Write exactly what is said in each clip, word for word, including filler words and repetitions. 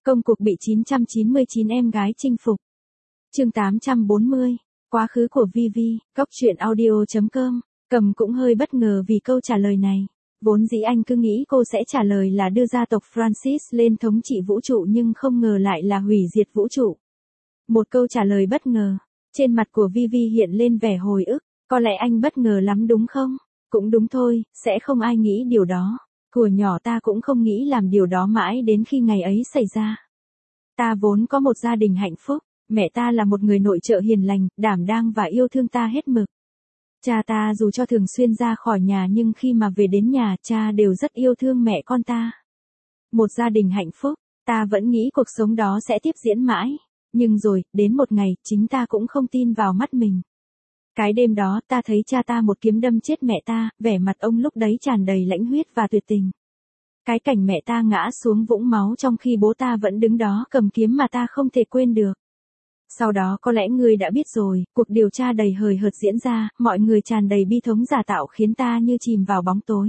Công cuộc bị chín trăm chín mươi chín em gái chinh phục. Chương tám trăm bốn mươi. Quá khứ của Vivi, góc truyện audio chấm com. Cầm cũng hơi bất ngờ vì câu trả lời này. Vốn dĩ anh cứ nghĩ cô sẽ trả lời là đưa gia tộc Francis lên thống trị vũ trụ nhưng không ngờ lại là hủy diệt vũ trụ. Một câu trả lời bất ngờ. Trên mặt của Vivi hiện lên vẻ hồi ức. Có lẽ anh bất ngờ lắm đúng không? Cũng đúng thôi, sẽ không ai nghĩ điều đó. Của nhỏ ta cũng không nghĩ làm điều đó mãi đến khi ngày ấy xảy ra. Ta vốn có một gia đình hạnh phúc, mẹ ta là một người nội trợ hiền lành, đảm đang và yêu thương ta hết mực. Cha ta dù cho thường xuyên ra khỏi nhà nhưng khi mà về đến nhà cha đều rất yêu thương mẹ con ta. Một gia đình hạnh phúc, ta vẫn nghĩ cuộc sống đó sẽ tiếp diễn mãi. Nhưng rồi, đến một ngày, chính ta cũng không tin vào mắt mình. Cái đêm đó ta thấy cha ta một kiếm đâm chết mẹ ta, vẻ mặt ông lúc đấy tràn đầy lãnh huyết và tuyệt tình. Cái cảnh mẹ ta ngã xuống vũng máu trong khi bố ta vẫn đứng đó cầm kiếm mà ta không thể quên được. Sau đó có lẽ ngươi đã biết rồi, cuộc điều tra đầy hời hợt diễn ra, mọi người tràn đầy bi thống giả tạo khiến ta như chìm vào bóng tối.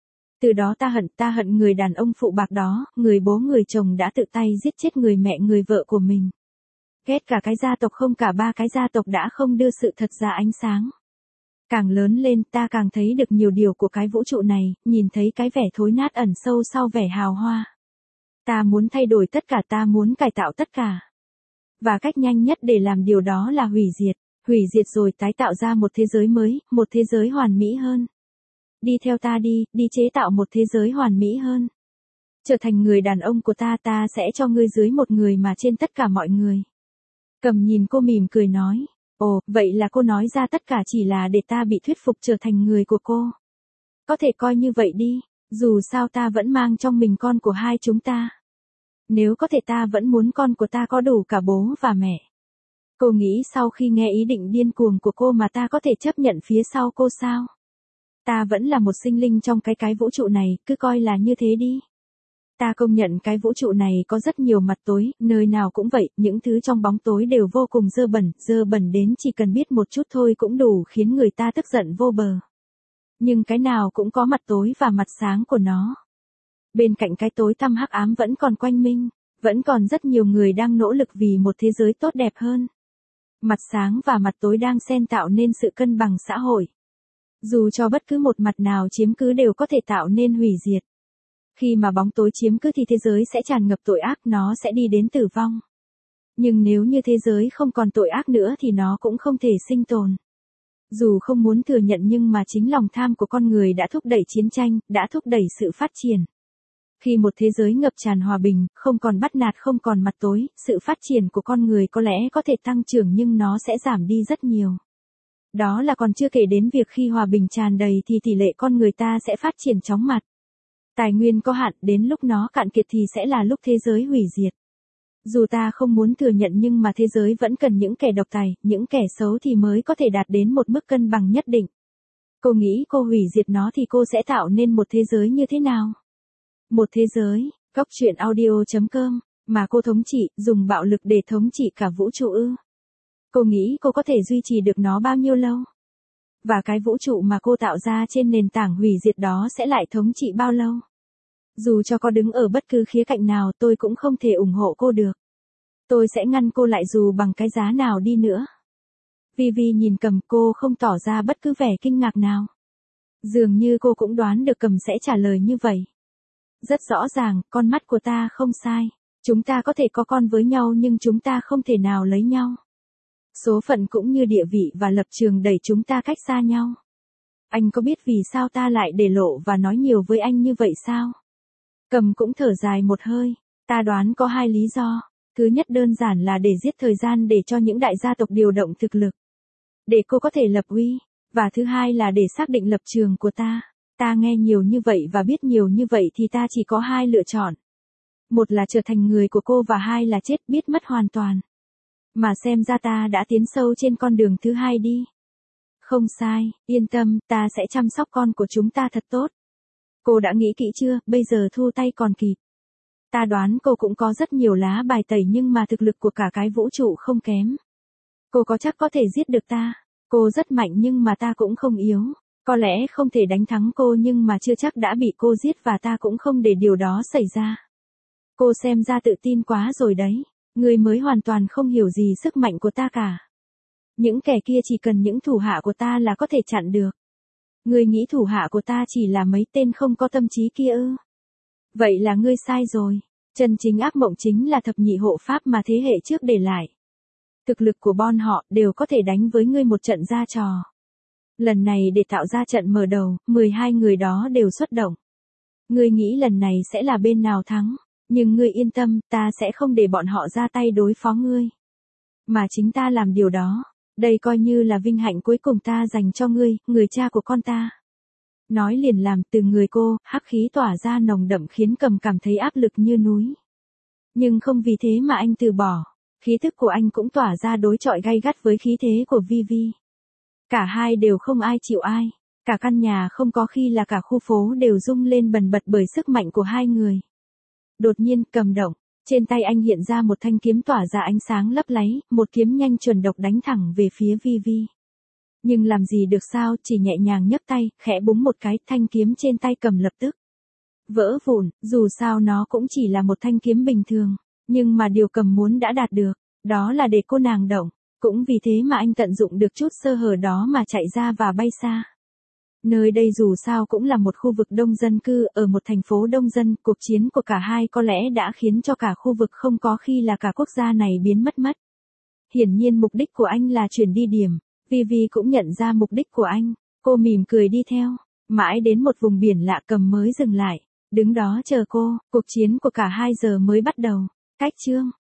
Từ đó ta hận, ta hận người đàn ông phụ bạc đó, người bố người chồng đã tự tay giết chết người mẹ người vợ của mình. Ghét cả cái gia tộc không cả ba cái gia tộc đã không đưa sự thật ra ánh sáng. Càng lớn lên ta càng thấy được nhiều điều của cái vũ trụ này, nhìn thấy cái vẻ thối nát ẩn sâu sau vẻ hào hoa. Ta muốn thay đổi tất cả, ta muốn cải tạo tất cả. Và cách nhanh nhất để làm điều đó là hủy diệt, hủy diệt rồi tái tạo ra một thế giới mới, một thế giới hoàn mỹ hơn. Đi theo ta đi, đi chế tạo một thế giới hoàn mỹ hơn. Trở thành người đàn ông của ta, ta sẽ cho ngươi dưới một người mà trên tất cả mọi người. Cầm nhìn cô mỉm cười nói, ồ, vậy là cô nói ra tất cả chỉ là để ta bị thuyết phục trở thành người của cô. Có thể coi như vậy đi, dù sao ta vẫn mang trong mình con của hai chúng ta. Nếu có thể ta vẫn muốn con của ta có đủ cả bố và mẹ. Cô nghĩ sau khi nghe ý định điên cuồng của cô mà ta có thể chấp nhận phía sau cô sao? Ta vẫn là một sinh linh trong cái cái vũ trụ này, cứ coi là như thế đi. Ta công nhận cái vũ trụ này có rất nhiều mặt tối, nơi nào cũng vậy, những thứ trong bóng tối đều vô cùng dơ bẩn, dơ bẩn đến chỉ cần biết một chút thôi cũng đủ khiến người ta tức giận vô bờ. Nhưng cái nào cũng có mặt tối và mặt sáng của nó. Bên cạnh cái tối tăm hắc ám vẫn còn quanh minh, vẫn còn rất nhiều người đang nỗ lực vì một thế giới tốt đẹp hơn. Mặt sáng và mặt tối đang xen tạo nên sự cân bằng xã hội. Dù cho bất cứ một mặt nào chiếm cứ đều có thể tạo nên hủy diệt. Khi mà bóng tối chiếm cứ thì thế giới sẽ tràn ngập tội ác, nó sẽ đi đến tử vong. Nhưng nếu như thế giới không còn tội ác nữa thì nó cũng không thể sinh tồn. Dù không muốn thừa nhận nhưng mà chính lòng tham của con người đã thúc đẩy chiến tranh, đã thúc đẩy sự phát triển. Khi một thế giới ngập tràn hòa bình, không còn bắt nạt, không còn mặt tối, sự phát triển của con người có lẽ có thể tăng trưởng nhưng nó sẽ giảm đi rất nhiều. Đó là còn chưa kể đến việc khi hòa bình tràn đầy thì tỷ lệ con người ta sẽ phát triển chóng mặt. Tài nguyên có hạn, đến lúc nó cạn kiệt thì sẽ là lúc thế giới hủy diệt. Dù ta không muốn thừa nhận nhưng mà thế giới vẫn cần những kẻ độc tài, những kẻ xấu thì mới có thể đạt đến một mức cân bằng nhất định. Cô nghĩ cô hủy diệt nó thì cô sẽ tạo nên một thế giới như thế nào? Một thế giới, góc truyện audio chấm com, mà cô thống trị, dùng bạo lực để thống trị cả vũ trụ ư? Cô nghĩ cô có thể duy trì được nó bao nhiêu lâu? Và cái vũ trụ mà cô tạo ra trên nền tảng hủy diệt đó sẽ lại thống trị bao lâu? Dù cho có đứng ở bất cứ khía cạnh nào tôi cũng không thể ủng hộ cô được. Tôi sẽ ngăn cô lại dù bằng cái giá nào đi nữa. Vivi nhìn Cầm, cô không tỏ ra bất cứ vẻ kinh ngạc nào. Dường như cô cũng đoán được Cầm sẽ trả lời như vậy. Rất rõ ràng, con mắt của ta không sai. Chúng ta có thể có con với nhau nhưng chúng ta không thể nào lấy nhau. Số phận cũng như địa vị và lập trường đẩy chúng ta cách xa nhau. Anh có biết vì sao ta lại để lộ và nói nhiều với anh như vậy sao? Cầm cũng thở dài một hơi. Ta đoán có hai lý do. Thứ nhất đơn giản là để giết thời gian để cho những đại gia tộc điều động thực lực. Để cô có thể lập uy. Và thứ hai là để xác định lập trường của ta. Ta nghe nhiều như vậy và biết nhiều như vậy thì ta chỉ có hai lựa chọn. Một là trở thành người của cô và hai là chết biết mất hoàn toàn. Mà xem ra ta đã tiến sâu trên con đường thứ hai đi. Không sai, yên tâm, ta sẽ chăm sóc con của chúng ta thật tốt. Cô đã nghĩ kỹ chưa, bây giờ thu tay còn kịp. Ta đoán cô cũng có rất nhiều lá bài tẩy nhưng mà thực lực của cả cái vũ trụ không kém. Cô có chắc có thể giết được ta. Cô rất mạnh nhưng mà ta cũng không yếu. Có lẽ không thể đánh thắng cô nhưng mà chưa chắc đã bị cô giết và ta cũng không để điều đó xảy ra. Cô xem ra tự tin quá rồi đấy. Ngươi mới hoàn toàn không hiểu gì sức mạnh của ta cả. Những kẻ kia chỉ cần những thủ hạ của ta là có thể chặn được. Ngươi nghĩ thủ hạ của ta chỉ là mấy tên không có tâm trí kia ư? Vậy là ngươi sai rồi. Chân chính ác mộng chính là thập nhị hộ pháp mà thế hệ trước để lại. Thực lực của bọn họ đều có thể đánh với ngươi một trận ra trò. Lần này để tạo ra trận mở đầu, mười hai người đó đều xuất động. Ngươi nghĩ lần này sẽ là bên nào thắng, nhưng ngươi yên tâm, ta sẽ không để bọn họ ra tay đối phó ngươi. Mà chính ta làm điều đó, đây coi như là vinh hạnh cuối cùng ta dành cho ngươi, người cha của con ta. Nói liền làm, từ người cô, hắc khí tỏa ra nồng đậm khiến Cầm cảm thấy áp lực như núi. Nhưng không vì thế mà anh từ bỏ, khí thức của anh cũng tỏa ra đối chọi gay gắt với khí thế của Vivi. Cả hai đều không ai chịu ai, cả căn nhà không có khi là cả khu phố đều rung lên bần bật bởi sức mạnh của hai người. Đột nhiên, Cầm động, trên tay anh hiện ra một thanh kiếm tỏa ra ánh sáng lấp láy, một kiếm nhanh chuẩn độc đánh thẳng về phía Vivi. Nhưng làm gì được sao, chỉ nhẹ nhàng nhấc tay, khẽ búng một cái, thanh kiếm trên tay Cầm lập tức vỡ vụn, dù sao nó cũng chỉ là một thanh kiếm bình thường, nhưng mà điều Cầm muốn đã đạt được, đó là để cô nàng động, cũng vì thế mà anh tận dụng được chút sơ hở đó mà chạy ra và bay xa. Nơi đây dù sao cũng là một khu vực đông dân cư, ở một thành phố đông dân, cuộc chiến của cả hai có lẽ đã khiến cho cả khu vực không có khi là cả quốc gia này biến mất mất. Hiển nhiên mục đích của anh là chuyển đi điểm, Vivi cũng nhận ra mục đích của anh, cô mỉm cười đi theo, mãi đến một vùng biển lạ Cầm mới dừng lại, đứng đó chờ cô, cuộc chiến của cả hai giờ mới bắt đầu. Cách chương